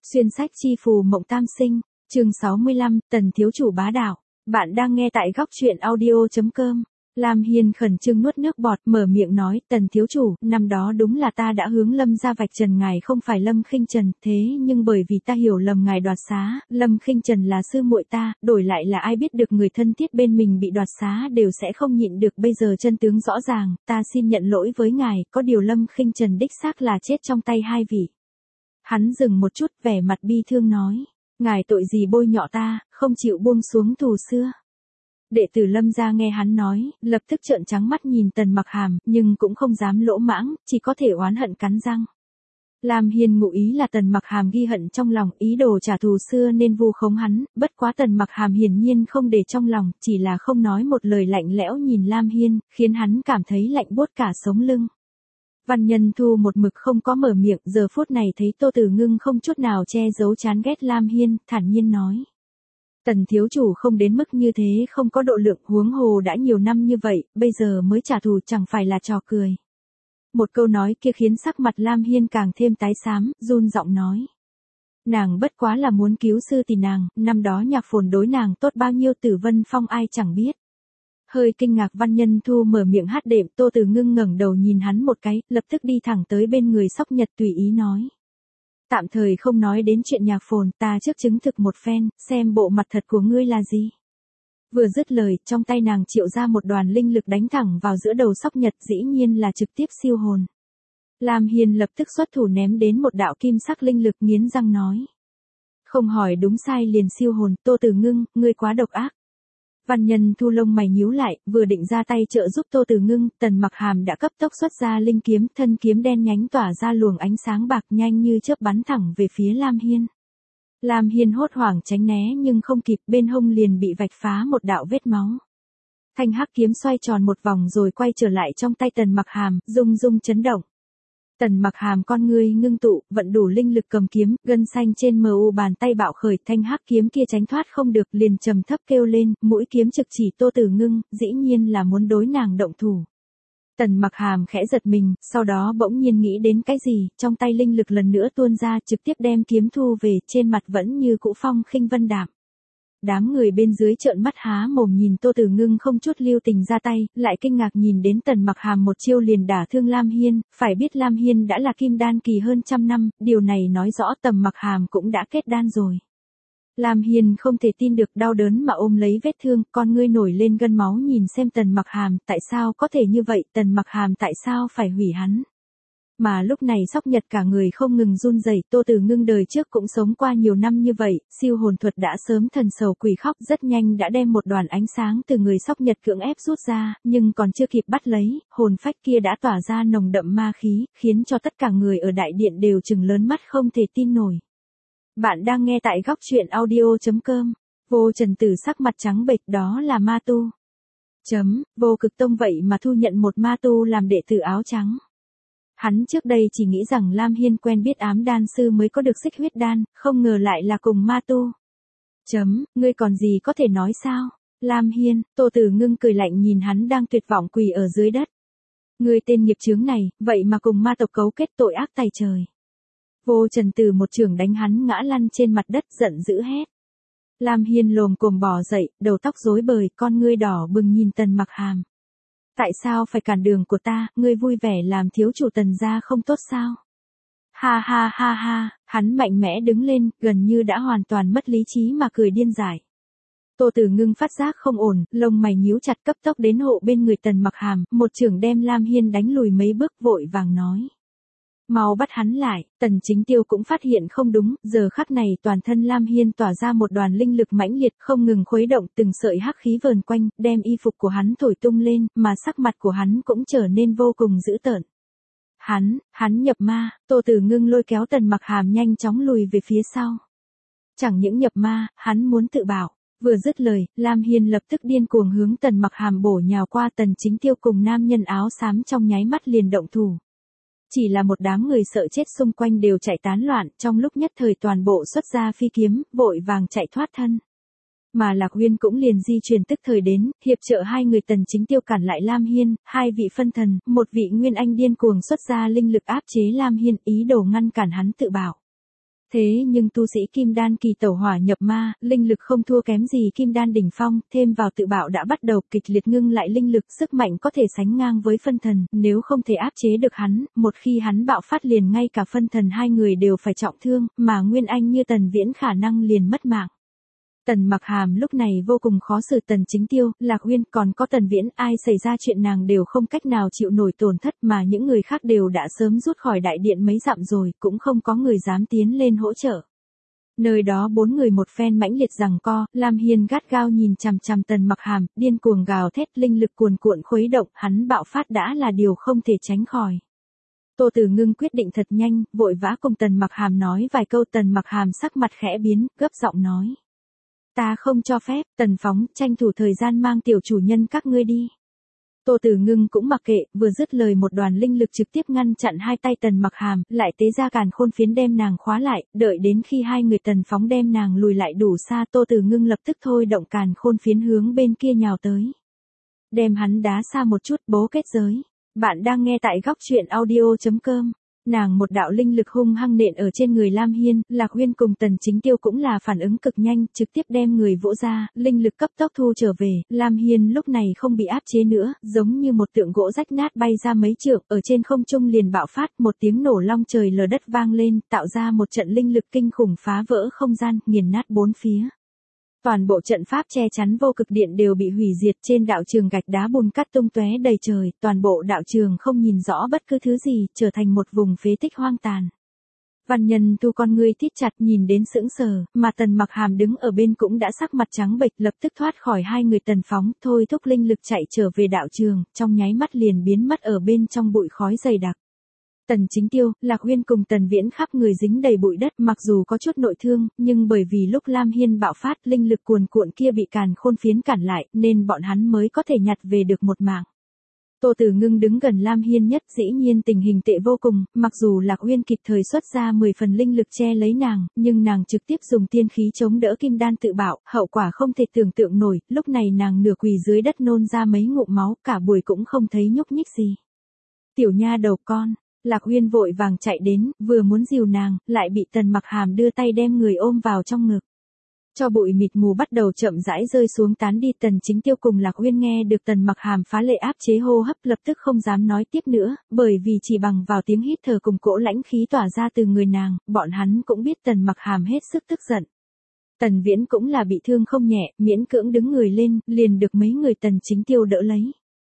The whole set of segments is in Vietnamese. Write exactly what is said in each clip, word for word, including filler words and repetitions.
Xuyên sách chi phù mộng tam sinh, chương sáu mươi lăm, Tần thiếu chủ bá đạo. Bạn đang nghe tại góc truyện audio chấm com. Lam Hiên khẩn trương nuốt nước bọt, mở miệng nói, Tần thiếu chủ, năm đó đúng là ta đã hướng Lâm gia vạch trần ngài không phải Lâm Khinh Trần, thế nhưng bởi vì ta hiểu lầm ngài đoạt xá, Lâm Khinh Trần là sư muội ta, đổi lại là ai biết được người thân thiết bên mình bị đoạt xá đều sẽ không nhịn được, bây giờ chân tướng rõ ràng, ta xin nhận lỗi với ngài, có điều Lâm Khinh Trần đích xác là chết trong tay hai vị. Hắn dừng một chút, vẻ mặt bi thương nói, ngài tội gì bôi nhọ ta, không chịu buông xuống thù xưa. Đệ tử Lâm gia nghe hắn nói, lập tức trợn trắng mắt nhìn Tần Mặc Hàm, nhưng cũng không dám lỗ mãng, chỉ có thể oán hận cắn răng. Lam Hiên ngụ ý là Tần Mặc Hàm ghi hận trong lòng, ý đồ trả thù xưa nên vu khống hắn, bất quá Tần Mặc Hàm hiển nhiên không để trong lòng, chỉ là không nói một lời, lạnh lẽo nhìn Lam Hiên, khiến hắn cảm thấy lạnh buốt cả sống lưng. Văn Nhân Thu một mực không có mở miệng, giờ phút này thấy Tô Tử Ngưng không chút nào che giấu chán ghét Lam Hiên, thản nhiên nói. Tần thiếu chủ không đến mức như thế, không có độ lượng, huống hồ đã nhiều năm như vậy, bây giờ mới trả thù chẳng phải là trò cười. Một câu nói kia khiến sắc mặt Lam Hiên càng thêm tái xám, run giọng nói. Nàng bất quá là muốn cứu sư tỷ nàng, năm đó Nhạc Phồn đối nàng tốt bao nhiêu, Tử Vân Phong ai chẳng biết. Hơi kinh ngạc Văn Nhân Thu mở miệng hát đệm, Tô Tử Ngưng ngẩng đầu nhìn hắn một cái, lập tức đi thẳng tới bên người Sóc Nhật tùy ý nói. Tạm thời không nói đến chuyện Nhạc Phồn, ta trước chứng thực một phen, xem bộ mặt thật của ngươi là gì. Vừa dứt lời, trong tay nàng triệu ra một đoàn linh lực đánh thẳng vào giữa đầu Sóc Nhật, dĩ nhiên là trực tiếp siêu hồn. Lam Hiên lập tức xuất thủ ném đến một đạo kim sắc linh lực, nghiến răng nói. Không hỏi đúng sai liền siêu hồn, Tô Tử Ngưng, ngươi quá độc ác. Văn Nhân Thu lông mày nhíu lại, vừa định ra tay trợ giúp Tô Tử Ngưng, Tần Mặc Hàm đã cấp tốc xuất ra linh kiếm, thân kiếm đen nhánh tỏa ra luồng ánh sáng bạc, nhanh như chớp bắn thẳng về phía Lam Hiên. Lam Hiên hốt hoảng tránh né nhưng không kịp, bên hông liền bị vạch phá một đạo vết máu. Thanh hắc kiếm xoay tròn một vòng rồi quay trở lại trong tay Tần Mặc Hàm, rung rung chấn động. Tần Mặc Hàm con ngươi ngưng tụ, vận đủ linh lực cầm kiếm, gân xanh trên mờ u bàn tay bạo khởi, thanh hắc kiếm kia tránh thoát không được, liền trầm thấp kêu lên, mũi kiếm trực chỉ Tô Tử Ngưng, dĩ nhiên là muốn đối nàng động thủ. Tần Mặc Hàm khẽ giật mình, sau đó bỗng nhiên nghĩ đến cái gì, trong tay linh lực lần nữa tuôn ra, trực tiếp đem kiếm thu về, trên mặt vẫn như cũ phong khinh vân đạm. Đám người bên dưới trợn mắt há mồm nhìn Tô Tử Ngưng không chút lưu tình ra tay, lại kinh ngạc nhìn đến Tần Mặc Hàm một chiêu liền đả thương Lam Hiên, phải biết Lam Hiên đã là kim đan kỳ hơn trăm năm, điều này nói rõ Tần Mặc Hàm cũng đã kết đan rồi. Lam Hiên không thể tin được, đau đớn mà ôm lấy vết thương, con ngươi nổi lên gân máu nhìn xem Tần Mặc Hàm, tại sao có thể như vậy, Tần Mặc Hàm tại sao phải hủy hắn. Mà lúc này Sóc Nhật cả người không ngừng run rẩy, Tô Tử Ngưng đời trước cũng sống qua nhiều năm như vậy, siêu hồn thuật đã sớm thần sầu quỷ khóc, rất nhanh đã đem một đoàn ánh sáng từ người Sóc Nhật cưỡng ép rút ra, nhưng còn chưa kịp bắt lấy, hồn phách kia đã tỏa ra nồng đậm ma khí, khiến cho tất cả người ở đại điện đều trừng lớn mắt không thể tin nổi. Bạn đang nghe tại góc truyện audio chấm com. Vô Trần Tử sắc mặt trắng bệch, đó là ma tu. Chấm, Vô Cực Tông vậy mà thu nhận một ma tu làm đệ tử áo trắng. Hắn trước đây chỉ nghĩ rằng Lam Hiên quen biết ám đan sư mới có được xích huyết đan, không ngờ lại là cùng ma tu. Chấm, ngươi còn gì có thể nói sao? Lam Hiên, Tô Tử Ngưng cười lạnh nhìn hắn đang tuyệt vọng quỳ ở dưới đất. Ngươi tên nghiệp chướng này, vậy mà cùng ma tộc cấu kết, tội ác tày trời. Vô Trần Tử một chưởng đánh hắn ngã lăn trên mặt đất, giận dữ hét. Lam Hiên lồm cồm bò dậy, đầu tóc rối bời, con ngươi đỏ bừng nhìn Tần Mặc Hàm. Tại sao phải cản đường của ta, ngươi vui vẻ làm thiếu chủ Tần gia không tốt sao? Ha ha ha ha, hắn mạnh mẽ đứng lên, gần như đã hoàn toàn mất lý trí mà cười điên dại. Tô Tử Ngưng phát giác không ổn, lông mày nhíu chặt, cấp tốc đến hộ bên người Tần Mặc Hàm, một chưởng đem Lam Hiên đánh lùi mấy bước, vội vàng nói. Mau bắt hắn lại. Tần Chính Tiêu cũng phát hiện không đúng, giờ khắc này toàn thân Lam Hiên tỏa ra một đoàn linh lực mãnh liệt, không ngừng khuấy động, từng sợi hắc khí vờn quanh, đem y phục của hắn thổi tung lên, mà sắc mặt của hắn cũng trở nên vô cùng dữ tợn. Hắn, hắn nhập ma. Tô Tử Ngưng lôi kéo Tần Mặc Hàm nhanh chóng lùi về phía sau. Chẳng những nhập ma, hắn muốn tự bảo. Vừa dứt lời, Lam Hiên lập tức điên cuồng hướng Tần Mặc Hàm bổ nhào qua, Tần Chính Tiêu cùng nam nhân áo xám trong nháy mắt liền động thủ. Chỉ là một đám người sợ chết xung quanh đều chạy tán loạn, trong lúc nhất thời toàn bộ xuất ra phi kiếm, vội vàng chạy thoát thân. Mà Lạc Uyên cũng liền di chuyển tức thời đến, hiệp trợ hai người Tần Chính Tiêu cản lại Lam Hiên, hai vị phân thần, một vị Nguyên Anh điên cuồng xuất ra linh lực áp chế Lam Hiên, ý đồ ngăn cản hắn tự bảo. Thế nhưng tu sĩ kim đan kỳ tẩu hỏa nhập ma, linh lực không thua kém gì kim đan đỉnh phong, thêm vào tự bạo đã bắt đầu kịch liệt ngưng lại linh lực, sức mạnh có thể sánh ngang với phân thần, nếu không thể áp chế được hắn, một khi hắn bạo phát liền ngay cả phân thần hai người đều phải trọng thương, mà Nguyên Anh như Tần Viễn khả năng liền mất mạng. Tần Mặc Hàm lúc này vô cùng khó xử. Tần Chính Tiêu, Lạc Uyên còn có Tần Viễn, ai xảy ra chuyện nàng đều không cách nào chịu nổi tổn thất, mà những người khác đều đã sớm rút khỏi đại điện mấy dặm rồi, cũng không có người dám tiến lên hỗ trợ. Nơi đó bốn người một phen mãnh liệt giằng co, Lam Hiên gắt gao nhìn chằm chằm Tần Mặc Hàm, điên cuồng gào thét, linh lực cuồn cuộn khuấy động, hắn bạo phát đã là điều không thể tránh khỏi. Tô Tử Ngưng quyết định thật nhanh, vội vã cùng Tần Mặc Hàm nói vài câu. Tần Mặc Hàm sắc mặt khẽ biến, gấp giọng nói: "Ta không cho phép." Tần Phóng, tranh thủ thời gian mang tiểu chủ nhân các ngươi đi. Tô Tử Ngưng cũng mặc kệ, vừa dứt lời một đoàn linh lực trực tiếp ngăn chặn hai tay Tần Mặc Hàm, lại tế ra càn khôn phiến đem nàng khóa lại, đợi đến khi hai người Tần Phóng đem nàng lùi lại đủ xa, Tô Tử Ngưng lập tức thôi động càn khôn phiến hướng bên kia nhào tới. Đem hắn đá xa một chút, bố kết giới. Bạn đang nghe tại góc truyện audio chấm com. Nàng một đạo linh lực hung hăng nện ở trên người Lam Hiên, Lạc Uyên cùng Tần Chính Tiêu cũng là phản ứng cực nhanh, trực tiếp đem người vỗ ra, linh lực cấp tốc thu trở về, Lam Hiên lúc này không bị áp chế nữa, giống như một tượng gỗ rách nát bay ra mấy trượng, ở trên không trung liền bạo phát, một tiếng nổ long trời lở đất vang lên, tạo ra một trận linh lực kinh khủng phá vỡ không gian, nghiền nát bốn phía. Toàn bộ trận pháp che chắn vô cực điện đều bị hủy diệt, trên đạo trường gạch đá bùn cát tung tóe đầy trời, toàn bộ đạo trường không nhìn rõ bất cứ thứ gì, trở thành một vùng phế tích hoang tàn. Văn Nhân Thu con ngươi thít chặt nhìn đến sững sờ, mà Tần Mặc Hàm đứng ở bên cũng đã sắc mặt trắng bệch, lập tức thoát khỏi hai người Tần Phóng, thôi thúc linh lực chạy trở về đạo trường, trong nháy mắt liền biến mất ở bên trong bụi khói dày đặc. Tần Chính Tiêu, Lạc Uyên cùng Tần Viễn khắp người dính đầy bụi đất, mặc dù có chút nội thương, nhưng bởi vì lúc Lam Hiên bạo phát, linh lực cuồn cuộn kia bị càn khôn phiến cản lại, nên bọn hắn mới có thể nhặt về được một mạng. Tô Tử Ngưng đứng gần Lam Hiên nhất, dĩ nhiên tình hình tệ vô cùng, mặc dù Lạc Uyên kịp thời xuất ra mười phần linh lực che lấy nàng, nhưng nàng trực tiếp dùng tiên khí chống đỡ kim đan tự bạo, hậu quả không thể tưởng tượng nổi, lúc này nàng nửa quỳ dưới đất nôn ra mấy ngụm máu, cả buổi cũng không thấy nhúc nhích gì. Tiểu nha đầu con. Lạc Uyên vội vàng chạy đến, vừa muốn dìu nàng, lại bị Tần Mặc Hàm đưa tay đem người ôm vào trong ngực. Cho bụi mịt mù bắt đầu chậm rãi rơi xuống tán đi. Tần Chính Tiêu cùng Lạc Uyên nghe được Tần Mặc Hàm phá lệ áp chế hô hấp, lập tức không dám nói tiếp nữa, bởi vì chỉ bằng vào tiếng hít thở cùng cỗ lãnh khí tỏa ra từ người nàng, bọn hắn cũng biết Tần Mặc Hàm hết sức tức giận. Tần Viễn cũng là bị thương không nhẹ, miễn cưỡng đứng người lên, liền được mấy người Tần Chính Tiêu đỡ lấy.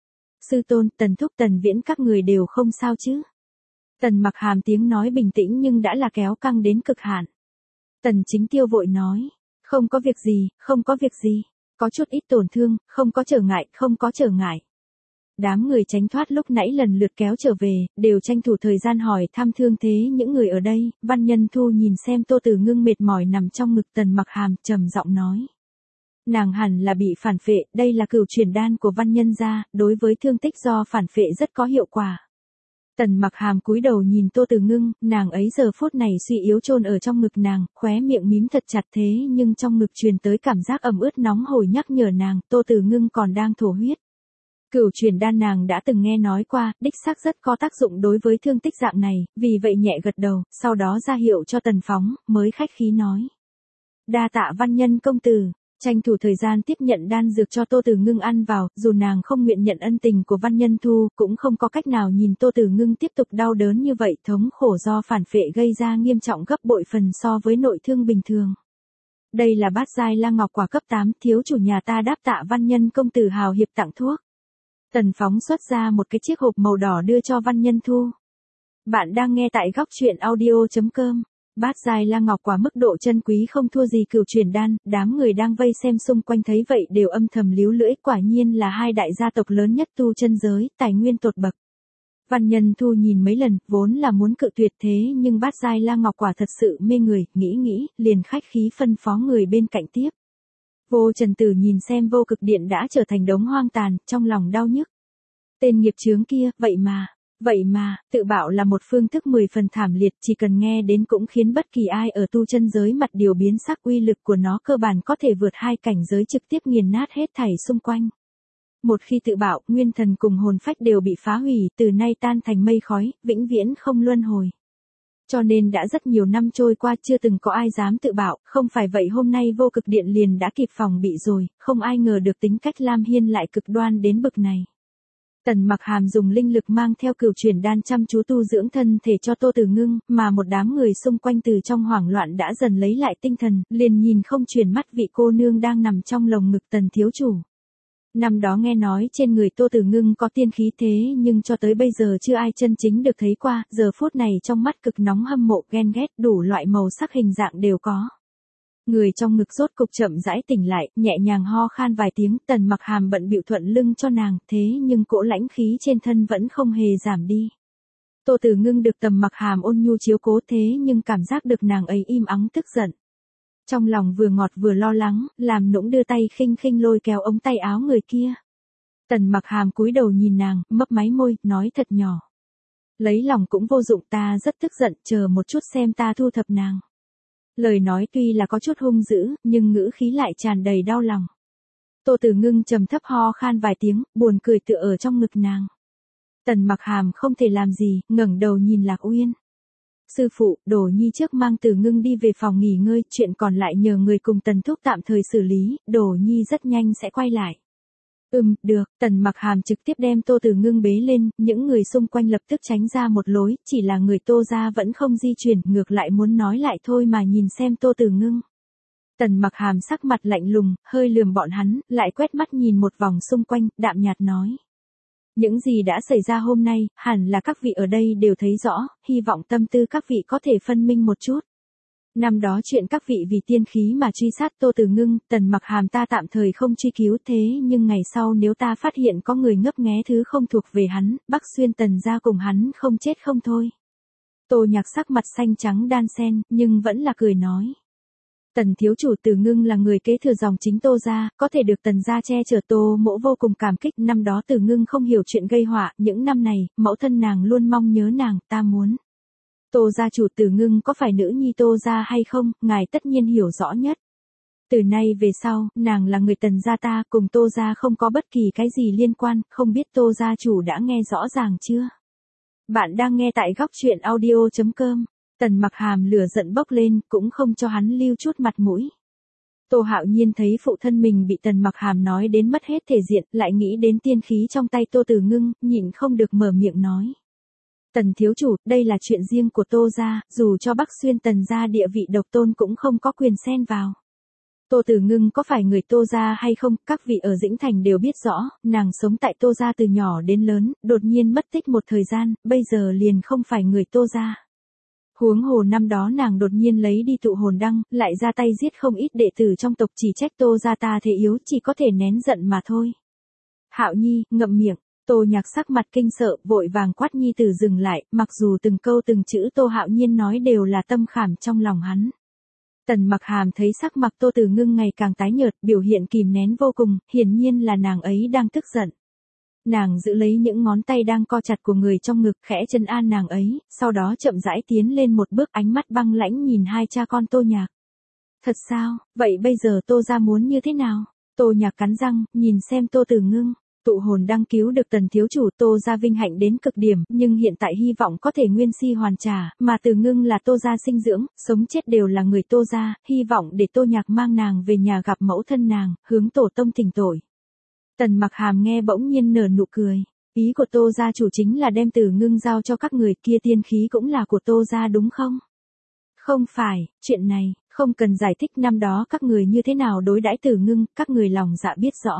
Sư tôn, Tần Thúc, Tần Viễn các người đều không sao chứ? Tần Mặc Hàm tiếng nói bình tĩnh nhưng đã là kéo căng đến cực hạn. Tần Chính Tiêu vội nói, không có việc gì, không có việc gì, có chút ít tổn thương, không có trở ngại, không có trở ngại. Đám người tránh thoát lúc nãy lần lượt kéo trở về, đều tranh thủ thời gian hỏi thăm thương thế những người ở đây. Văn Nhân Thu nhìn xem Tô Tử Ngưng mệt mỏi nằm trong ngực Tần Mặc Hàm, trầm giọng nói. Nàng hẳn là bị phản phệ, đây là cửu truyền đan của Văn Nhân gia, đối với thương tích do phản phệ rất có hiệu quả. Tần Mặc Hàm cúi đầu nhìn Tô Tử Ngưng, nàng ấy giờ phút này suy yếu chôn ở trong ngực nàng, khóe miệng mím thật chặt, thế nhưng trong ngực truyền tới cảm giác ẩm ướt nóng hổi nhắc nhở nàng, Tô Tử Ngưng còn đang thổ huyết. Cửu truyền đan nàng đã từng nghe nói qua, đích xác rất có tác dụng đối với thương tích dạng này, vì vậy nhẹ gật đầu, sau đó ra hiệu cho Tần Phóng, mới khách khí nói. Đa tạ Văn Nhân công tử. Tranh thủ thời gian tiếp nhận đan dược cho Tô Tử Ngưng ăn vào, dù nàng không nguyện nhận ân tình của Văn Nhân Thu, cũng không có cách nào nhìn Tô Tử Ngưng tiếp tục đau đớn như vậy, thống khổ do phản phệ gây ra nghiêm trọng gấp bội phần so với nội thương bình thường. Đây là bát giai lang ngọc quả cấp tám, thiếu chủ nhà ta đáp tạ Văn Nhân công tử hào hiệp tặng thuốc. Tần Phóng xuất ra một cái chiếc hộp màu đỏ đưa cho Văn Nhân Thu. Bạn đang nghe tại góc truyện audio chấm com. Bát giai lang ngọc quả mức độ chân quý không thua gì cửu truyền đan, đám người đang vây xem xung quanh thấy vậy đều âm thầm líu lưỡi, quả nhiên là hai đại gia tộc lớn nhất tu chân giới, tài nguyên tột bậc. Văn Nhân Thu nhìn mấy lần, vốn là muốn cự tuyệt thế nhưng bát giai lang ngọc quả thật sự mê người, nghĩ nghĩ, liền khách khí phân phó người bên cạnh tiếp. Vô Trần Tử nhìn xem vô cực điện đã trở thành đống hoang tàn, trong lòng đau nhức. Tên nghiệp chướng kia, vậy mà. Vậy mà, tự bạo là một phương thức mười phần thảm liệt, chỉ cần nghe đến cũng khiến bất kỳ ai ở tu chân giới mặt điều biến sắc, uy lực của nó cơ bản có thể vượt hai cảnh giới trực tiếp nghiền nát hết thảy xung quanh. Một khi tự bạo, nguyên thần cùng hồn phách đều bị phá hủy, từ nay tan thành mây khói, vĩnh viễn không luân hồi. Cho nên đã rất nhiều năm trôi qua chưa từng có ai dám tự bạo, không phải vậy hôm nay vô cực điện liền đã kịp phòng bị rồi, không ai ngờ được tính cách Lam Hiên lại cực đoan đến bực này. Tần Mặc Hàm dùng linh lực mang theo cửu chuyển đan chăm chú tu dưỡng thân thể cho Tô Tử Ngưng, mà một đám người xung quanh từ trong hoảng loạn đã dần lấy lại tinh thần, liền nhìn không chuyển mắt vị cô nương đang nằm trong lồng ngực Tần thiếu chủ. Năm đó nghe nói trên người Tô Tử Ngưng có tiên khí thế nhưng cho tới bây giờ chưa ai chân chính được thấy qua, giờ phút này trong mắt cực nóng hâm mộ ghen ghét đủ loại màu sắc hình dạng đều có. Người trong ngực rốt cục chậm rãi tỉnh lại, nhẹ nhàng ho khan vài tiếng, Tần Mặc Hàm bận bịu thuận lưng cho nàng, thế nhưng cỗ lãnh khí trên thân vẫn không hề giảm đi. Tô Tử Ngưng được Tần Mặc Hàm ôn nhu chiếu cố thế nhưng cảm giác được nàng ấy im ắng tức giận. Trong lòng vừa ngọt vừa lo lắng, làm nũng đưa tay khinh khinh lôi kéo ống tay áo người kia. Tần Mặc Hàm cúi đầu nhìn nàng, mấp máy môi, nói thật nhỏ. Lấy lòng cũng vô dụng, ta rất tức giận, chờ một chút xem ta thu thập nàng. Lời nói tuy là có chút hung dữ, nhưng ngữ khí lại tràn đầy đau lòng. Tô Tử Ngưng trầm thấp ho khan vài tiếng, buồn cười tựa ở trong ngực nàng. Tần Mặc Hàm không thể làm gì, ngẩng đầu nhìn Lạc Uyên. Sư phụ, Đổ Nhi trước mang Tử Ngưng đi về phòng nghỉ ngơi, chuyện còn lại nhờ người cùng Tần thúc tạm thời xử lý, Đổ Nhi rất nhanh sẽ quay lại. Ừm, được, Tần Mặc Hàm trực tiếp đem Tô Tử Ngưng bế lên, những người xung quanh lập tức tránh ra một lối, chỉ là người Tô gia vẫn không di chuyển, ngược lại muốn nói lại thôi mà nhìn xem Tô Tử Ngưng. Tần Mặc Hàm sắc mặt lạnh lùng, hơi lườm bọn hắn, lại quét mắt nhìn một vòng xung quanh, đạm nhạt nói. Những gì đã xảy ra hôm nay, hẳn là các vị ở đây đều thấy rõ, hy vọng tâm tư các vị có thể phân minh một chút. Năm đó chuyện các vị vì tiên khí mà truy sát Tô Tử Ngưng, Tần Mặc Hàm ta tạm thời không truy cứu thế nhưng ngày sau nếu ta phát hiện có người ngấp nghé thứ không thuộc về hắn, Bắc Xuyên Tần gia cùng hắn không chết không thôi. Tô Nhạc sắc mặt xanh trắng đan xen, nhưng vẫn là cười nói. Tần thiếu chủ Tử Ngưng là người kế thừa dòng chính Tô gia, có thể được Tần gia che chở, Tô mỗ vô cùng cảm kích. Năm đó Tử Ngưng không hiểu chuyện gây họa, những năm này, mẫu thân nàng luôn mong nhớ nàng, ta muốn. Tô gia chủ Tử Ngưng có phải nữ nhi Tô gia hay không, ngài tất nhiên hiểu rõ nhất. Từ nay về sau, nàng là người Tần gia ta, cùng Tô gia không có bất kỳ cái gì liên quan, không biết Tô gia chủ đã nghe rõ ràng chưa? Bạn đang nghe tại góc truyện audio chấm com. Tần Mặc Hàm lửa giận bốc lên, cũng không cho hắn lưu chút mặt mũi. Tô Hạo Nhiên thấy phụ thân mình bị Tần Mặc Hàm nói đến mất hết thể diện, lại nghĩ đến tiên khí trong tay Tô Tử Ngưng, nhịn không được mở miệng nói. Tần thiếu chủ, đây là chuyện riêng của Tô gia, dù cho Bắc Xuyên Tần gia địa vị độc tôn cũng không có quyền xen vào. Tô Tử Ngưng có phải người Tô gia hay không, các vị ở Dĩnh Thành đều biết rõ, nàng sống tại Tô gia từ nhỏ đến lớn, đột nhiên mất tích một thời gian, bây giờ liền không phải người Tô gia. Huống hồ năm đó nàng đột nhiên lấy đi tụ hồn đăng, lại ra tay giết không ít đệ tử trong tộc, chỉ trách Tô gia ta thế yếu, chỉ có thể nén giận mà thôi. Hạo Nhi, ngậm miệng. Tô Nhạc sắc mặt kinh sợ, vội vàng quát nhi tử dừng lại, mặc dù từng câu từng chữ Tô Hạo Nhiên nói đều là tâm khảm trong lòng hắn. Tần Mặc Hàm thấy sắc mặt Tô Tử Ngưng ngày càng tái nhợt, biểu hiện kìm nén vô cùng, hiển nhiên là nàng ấy đang tức giận. Nàng giữ lấy những ngón tay đang co chặt của người trong ngực, khẽ trấn an nàng ấy, sau đó chậm rãi tiến lên một bước, ánh mắt băng lãnh nhìn hai cha con Tô Nhạc. Thật sao, vậy bây giờ Tô gia muốn như thế nào? Tô Nhạc cắn răng, nhìn xem Tô Tử Ngưng. Tụ hồn đăng cứu được Tần thiếu chủ, Tô gia vinh hạnh đến cực điểm, nhưng hiện tại hy vọng có thể nguyên si hoàn trả, mà Tử Ngưng là Tô gia sinh dưỡng, sống chết đều là người Tô gia, hy vọng để Tô Nhạc mang nàng về nhà gặp mẫu thân nàng, hướng tổ tông thỉnh tội. Tần Mặc Hàm nghe bỗng nhiên nở nụ cười, ý của Tô gia chủ chính là đem Tử Ngưng giao cho các người, kia tiên khí cũng là của Tô gia đúng không? Không phải, chuyện này, không cần giải thích, năm đó các người như thế nào đối đãi Tử Ngưng, các người lòng dạ biết rõ.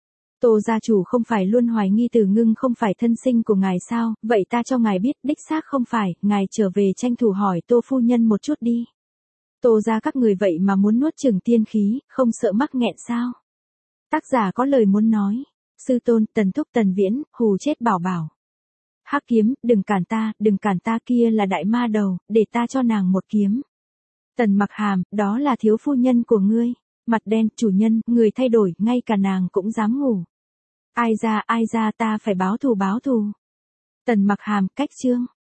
Tô gia chủ không phải luôn hoài nghi Tử Ngưng không phải thân sinh của ngài sao, vậy ta cho ngài biết, đích xác không phải, ngài trở về tranh thủ hỏi Tô phu nhân một chút đi. Tô gia các người vậy mà muốn nuốt chửng tiên khí, không sợ mắc nghẹn sao? Tác giả có lời muốn nói, sư tôn, Tần thúc, Tần Viễn, hù chết bảo bảo. Hắc kiếm, đừng cản ta, đừng cản ta, kia là đại ma đầu, để ta cho nàng một kiếm. Tần Mặc Hàm, đó là thiếu phu nhân của ngươi. Mặt đen, chủ nhân, người thay đổi, ngay cả nàng cũng dám ngủ. Ai ra, ai ra, ta phải báo thù báo thù. Tần Mặc Hàm, cách chương.